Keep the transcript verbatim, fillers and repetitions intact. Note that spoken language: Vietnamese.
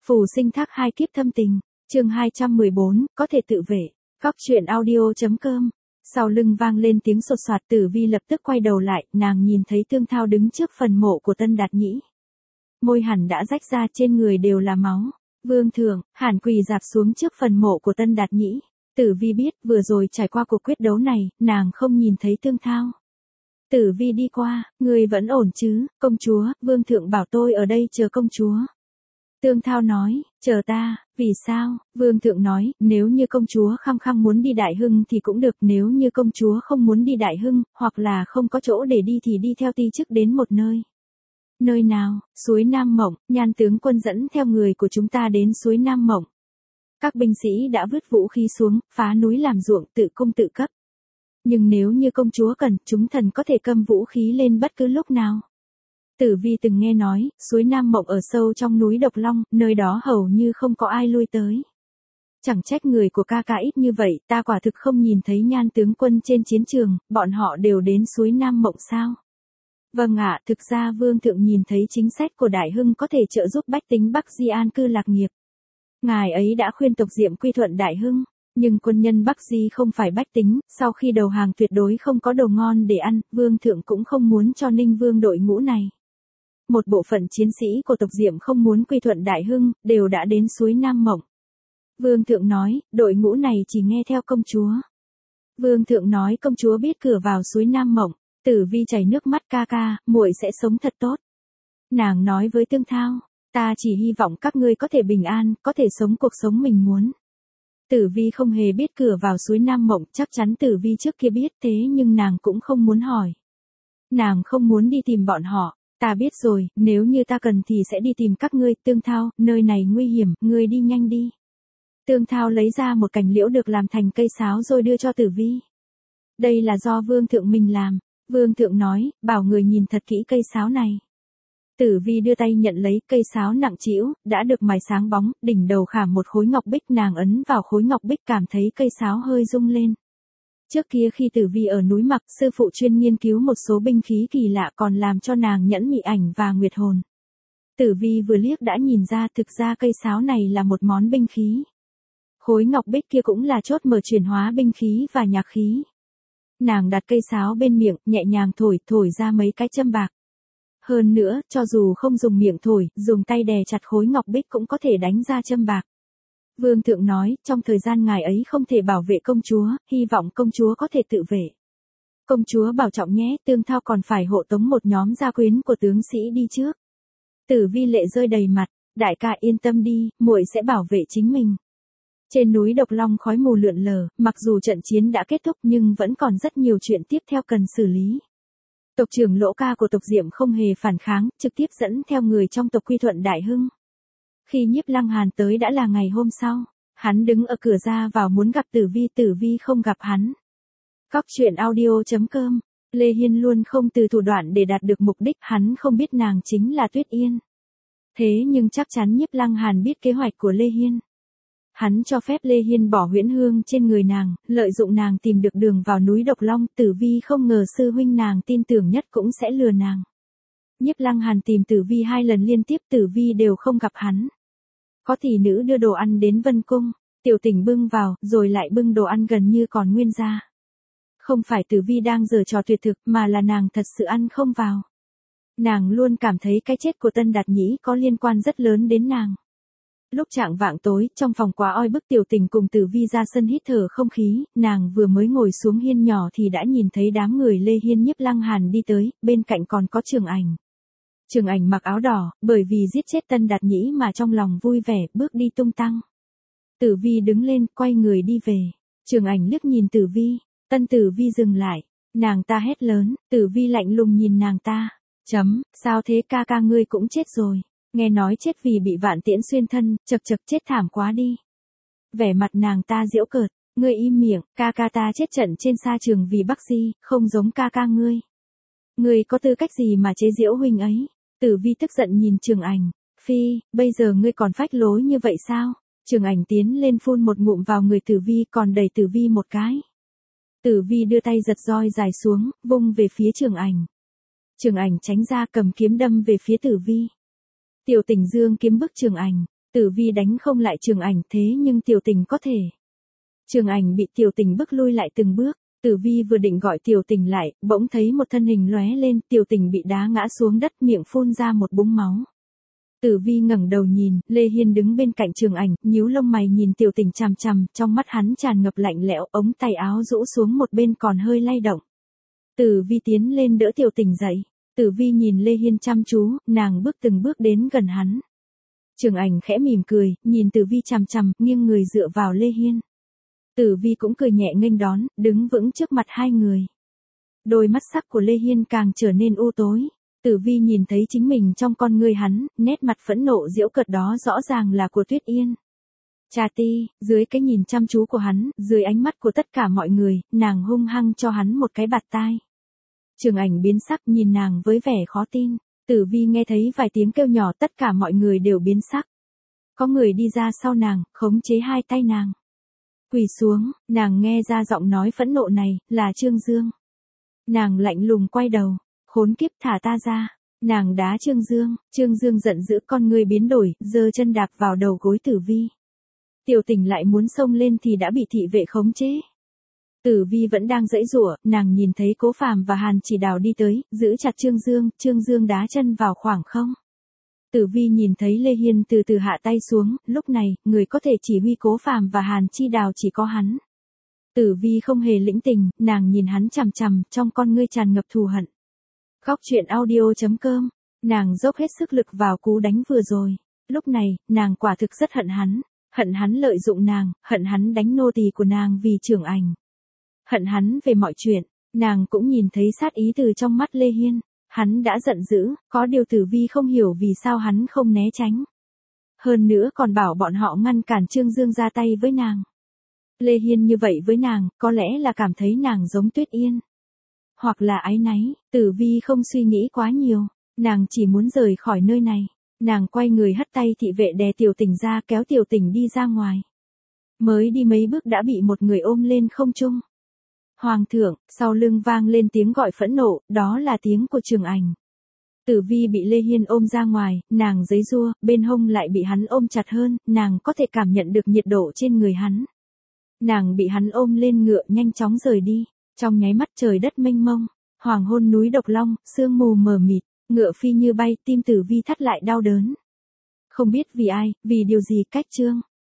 Phù sinh thác hai kiếp thâm tình, chương hai trăm mười bốn, có thể tự vệ, góc truyện audio.com. Sau lưng vang lên tiếng sột soạt, Tử Vi lập tức quay đầu lại, nàng nhìn thấy Tương Thao đứng trước phần mộ của Tân Đạt Nhĩ. Môi hẳn đã rách ra, trên người đều là máu. Vương thượng, hẳn quỳ dạp xuống trước phần mộ của Tân Đạt Nhĩ. Tử Vi biết, vừa rồi trải qua cuộc quyết đấu này, nàng không nhìn thấy Tương Thao. Tử Vi đi qua, người vẫn ổn chứ, công chúa, vương thượng bảo tôi ở đây chờ công chúa. Tương Thao nói, chờ ta, vì sao? Vương thượng nói, nếu như công chúa khăng khăng muốn đi Đại Hưng thì cũng được, nếu như công chúa không muốn đi Đại Hưng, hoặc là không có chỗ để đi thì đi theo ti chức đến một nơi. Nơi nào? Suối Nam Mộng, Nhan tướng quân dẫn theo người của chúng ta đến suối Nam Mộng. Các binh sĩ đã vứt vũ khí xuống, phá núi làm ruộng, tự cung tự cấp. Nhưng nếu như công chúa cần, chúng thần có thể cầm vũ khí lên bất cứ lúc nào. Tử Vi từng nghe nói, suối Nam Mộng ở sâu trong núi Độc Long, nơi đó hầu như không có ai lui tới. Chẳng trách người của ca ca ít như vậy, ta quả thực không nhìn thấy Nhan tướng quân trên chiến trường, bọn họ đều đến suối Nam Mộng sao? Vâng ạ, thực ra vương thượng nhìn thấy chính sách của Đại Hưng có thể trợ giúp bách tính Bắc Di an cư lạc nghiệp. Ngài ấy đã khuyên tộc Diệm quy thuận Đại Hưng. Nhưng quân nhân Bắc Di không phải bách tính, sau khi đầu hàng tuyệt đối không có đồ ngon để ăn, vương thượng cũng không muốn cho Ninh Vương đội ngũ này. Một bộ phận chiến sĩ của tộc Diệm không muốn quy thuận Đại Hưng, đều đã đến suối Nam Mộng. Vương thượng nói, đội ngũ này chỉ nghe theo công chúa. Vương thượng nói công chúa biết cửa vào suối Nam Mộng. Tử Vi chảy nước mắt, ca ca, muội sẽ sống thật tốt. Nàng nói với Tương Thao, ta chỉ hy vọng các ngươi có thể bình an, có thể sống cuộc sống mình muốn. Tử Vi không hề biết cửa vào suối Nam Mộng, chắc chắn Tử Vi trước kia biết, thế nhưng nàng cũng không muốn hỏi. Nàng không muốn đi tìm bọn họ, ta biết rồi, nếu như ta cần thì sẽ đi tìm các ngươi. Tương Thao, nơi này nguy hiểm, ngươi đi nhanh đi. Tương Thao lấy ra một cành liễu được làm thành cây sáo rồi đưa cho Tử Vi. Đây là do vương thượng mình làm. Vương thượng nói, bảo người nhìn thật kỹ cây sáo này. Tử Vi đưa tay nhận lấy, cây sáo nặng trĩu, đã được mài sáng bóng, đỉnh đầu khảm một khối ngọc bích, nàng ấn vào khối ngọc bích cảm thấy cây sáo hơi rung lên. Trước kia khi Tử Vi ở núi Mặc, sư phụ chuyên nghiên cứu một số binh khí kỳ lạ còn làm cho nàng nhẫn mị ảnh và nguyệt hồn. Tử Vi vừa liếc đã nhìn ra, thực ra cây sáo này là một món binh khí. Khối ngọc bích kia cũng là chốt mở chuyển hóa binh khí và nhạc khí. Nàng đặt cây sáo bên miệng, nhẹ nhàng thổi, thổi ra mấy cái châm bạc. Hơn nữa, cho dù không dùng miệng thổi, dùng tay đè chặt khối ngọc bích cũng có thể đánh ra châm bạc. Vương thượng nói, trong thời gian ngài ấy không thể bảo vệ công chúa, hy vọng công chúa có thể tự vệ. Công chúa bảo trọng nhé, Tương Thao còn phải hộ tống một nhóm gia quyến của tướng sĩ đi trước. Tử Vi lệ rơi đầy mặt, đại ca yên tâm đi, muội sẽ bảo vệ chính mình. Trên núi Độc Long khói mù lượn lờ, mặc dù trận chiến đã kết thúc nhưng vẫn còn rất nhiều chuyện tiếp theo cần xử lý. Tộc trưởng Lỗ Ca của tộc Diệm không hề phản kháng, trực tiếp dẫn theo người trong tộc quy thuận Đại Hưng. Khi Nhiếp Lăng Hàn tới đã là ngày hôm sau, hắn đứng ở cửa ra vào muốn gặp Tử Vi, Tử Vi không gặp hắn. Góc truyện audio.com, Lê Hiên luôn không từ thủ đoạn để đạt được mục đích, hắn không biết nàng chính là Tuyết Yên. Thế nhưng chắc chắn Nhiếp Lăng Hàn biết kế hoạch của Lê Hiên. Hắn cho phép Lê Hiên bỏ huyễn hương trên người nàng, lợi dụng nàng tìm được đường vào núi Độc Long. Tử Vi không ngờ sư huynh nàng tin tưởng nhất cũng sẽ lừa nàng. Nhiếp Lăng Hàn tìm Tử Vi hai lần liên tiếp, Tử Vi đều không gặp hắn. Có tỷ nữ đưa đồ ăn đến Vân Cung, Tiểu Tỉnh bưng vào, rồi lại bưng đồ ăn gần như còn nguyên ra. Không phải Tử Vi đang giở trò tuyệt thực, mà là nàng thật sự ăn không vào. Nàng luôn cảm thấy cái chết của Tân Đạt Nhĩ có liên quan rất lớn đến nàng. Lúc chạng vạng tối, trong phòng quá oi bức, Tiểu Tình cùng Tử Vi ra sân hít thở không khí, nàng vừa mới ngồi xuống hiên nhỏ thì đã nhìn thấy đám người Lê Hiên Nhiếp Lăng Hàn đi tới, bên cạnh còn có Trường Ảnh. Trường Ảnh mặc áo đỏ, bởi vì giết chết Tân Đạt Nhĩ mà trong lòng vui vẻ, bước đi tung tăng. Tử Vi đứng lên, quay người đi về. Trường Ảnh liếc nhìn Tử Vi, Tân Tử Vi dừng lại, nàng ta hét lớn, Tử Vi lạnh lùng nhìn nàng ta, chấm, sao thế ca ca ngươi cũng chết rồi. Nghe nói chết vì bị vạn tiễn xuyên thân, chật chật chết thảm quá đi. Vẻ mặt nàng ta giễu cợt, ngươi im miệng, ca ca ta chết trận trên sa trường vì Bắc Di, không giống ca ca ngươi. Ngươi có tư cách gì mà chế giễu huynh ấy? Tử Vi tức giận nhìn Trường Ảnh, phi, bây giờ ngươi còn phách lối như vậy sao? Trường Ảnh tiến lên phun một ngụm vào người Tử Vi còn đẩy Tử Vi một cái. Tử Vi đưa tay giật roi dài xuống, vung về phía Trường Ảnh. Trường Ảnh tránh ra cầm kiếm đâm về phía Tử Vi. Tiểu Tình dương kiếm bức Trường Ảnh. Tử Vi đánh không lại Trường Ảnh thế nhưng Tiểu Tình có thể. Trường Ảnh bị Tiểu Tình bức lui lại từng bước, Tử Vi vừa định gọi Tiểu Tình lại, bỗng thấy một thân hình lóe lên, Tiểu Tình bị đá ngã xuống đất, miệng phun ra một búng máu. Tử Vi ngẩng đầu nhìn, Lê Hiên đứng bên cạnh Trường Ảnh, nhíu lông mày nhìn Tiểu Tình chằm chằm, trong mắt hắn tràn ngập lạnh lẽo, ống tay áo rũ xuống một bên còn hơi lay động. Tử Vi tiến lên đỡ Tiểu Tình dậy. Tử Vi nhìn Lê Hiên chăm chú, nàng bước từng bước đến gần hắn. Trường Ảnh khẽ mỉm cười, nhìn Tử Vi chằm chằm, nghiêng người dựa vào Lê Hiên. Tử Vi cũng cười nhẹ nghênh đón, đứng vững trước mặt hai người. Đôi mắt sắc của Lê Hiên càng trở nên u tối. Tử Vi nhìn thấy chính mình trong con ngươi hắn, nét mặt phẫn nộ giễu cợt đó rõ ràng là của Tuyết Yên. Trà Ti, dưới cái nhìn chăm chú của hắn, dưới ánh mắt của tất cả mọi người, nàng hung hăng cho hắn một cái bạt tai. Trường Ảnh biến sắc nhìn nàng với vẻ khó tin. Tử Vi nghe thấy vài tiếng kêu nhỏ, tất cả mọi người đều biến sắc. Có người đi ra sau nàng, khống chế hai tay nàng. Quỳ xuống, nàng nghe ra giọng nói phẫn nộ này, là Trương Dương. Nàng lạnh lùng quay đầu, khốn kiếp thả ta ra. Nàng đá Trương Dương, Trương Dương giận dữ, con người biến đổi, giơ chân đạp vào đầu gối Tử Vi. Tiểu Tình lại muốn xông lên thì đã bị thị vệ khống chế. Tử Vi vẫn đang giãy giụa, nàng nhìn thấy Cố Phàm và Hàn Chỉ Đào đi tới, giữ chặt Trương Dương, Trương Dương đá chân vào khoảng không. Tử Vi nhìn thấy Lê Hiên từ từ hạ tay xuống, lúc này, người có thể chỉ huy Cố Phàm và Hàn Chi Đào chỉ có hắn. Tử Vi không hề lĩnh tình, nàng nhìn hắn chằm chằm, trong con ngươi tràn ngập thù hận. Góc truyện audio chấm com, nàng dốc hết sức lực vào cú đánh vừa rồi. Lúc này, nàng quả thực rất hận hắn, hận hắn lợi dụng nàng, hận hắn đánh nô tỳ của nàng vì Trường Ảnh. Hận hắn về mọi chuyện, nàng cũng nhìn thấy sát ý từ trong mắt Lê Hiên. Hắn đã giận dữ, có điều Tử Vi không hiểu vì sao hắn không né tránh. Hơn nữa còn bảo bọn họ ngăn cản Trương Dương ra tay với nàng. Lê Hiên như vậy với nàng, có lẽ là cảm thấy nàng giống Tuyết Yên. Hoặc là áy náy, Tử Vi không suy nghĩ quá nhiều, nàng chỉ muốn rời khỏi nơi này. Nàng quay người hất tay thị vệ đè Tiểu Tình ra, kéo Tiểu Tình đi ra ngoài. Mới đi mấy bước đã bị một người ôm lên không trung. Hoàng thượng, sau lưng vang lên tiếng gọi phẫn nộ, đó là tiếng của Trường Ảnh. Tử Vi bị Lê Hiên ôm ra ngoài, nàng giãy giụa, bên hông lại bị hắn ôm chặt hơn, nàng có thể cảm nhận được nhiệt độ trên người hắn. Nàng bị hắn ôm lên ngựa nhanh chóng rời đi, trong nháy mắt trời đất mênh mông, hoàng hôn núi Độc Long, sương mù mờ mịt, ngựa phi như bay, tim Tử Vi thắt lại đau đớn. Không biết vì ai, vì điều gì, cách chương.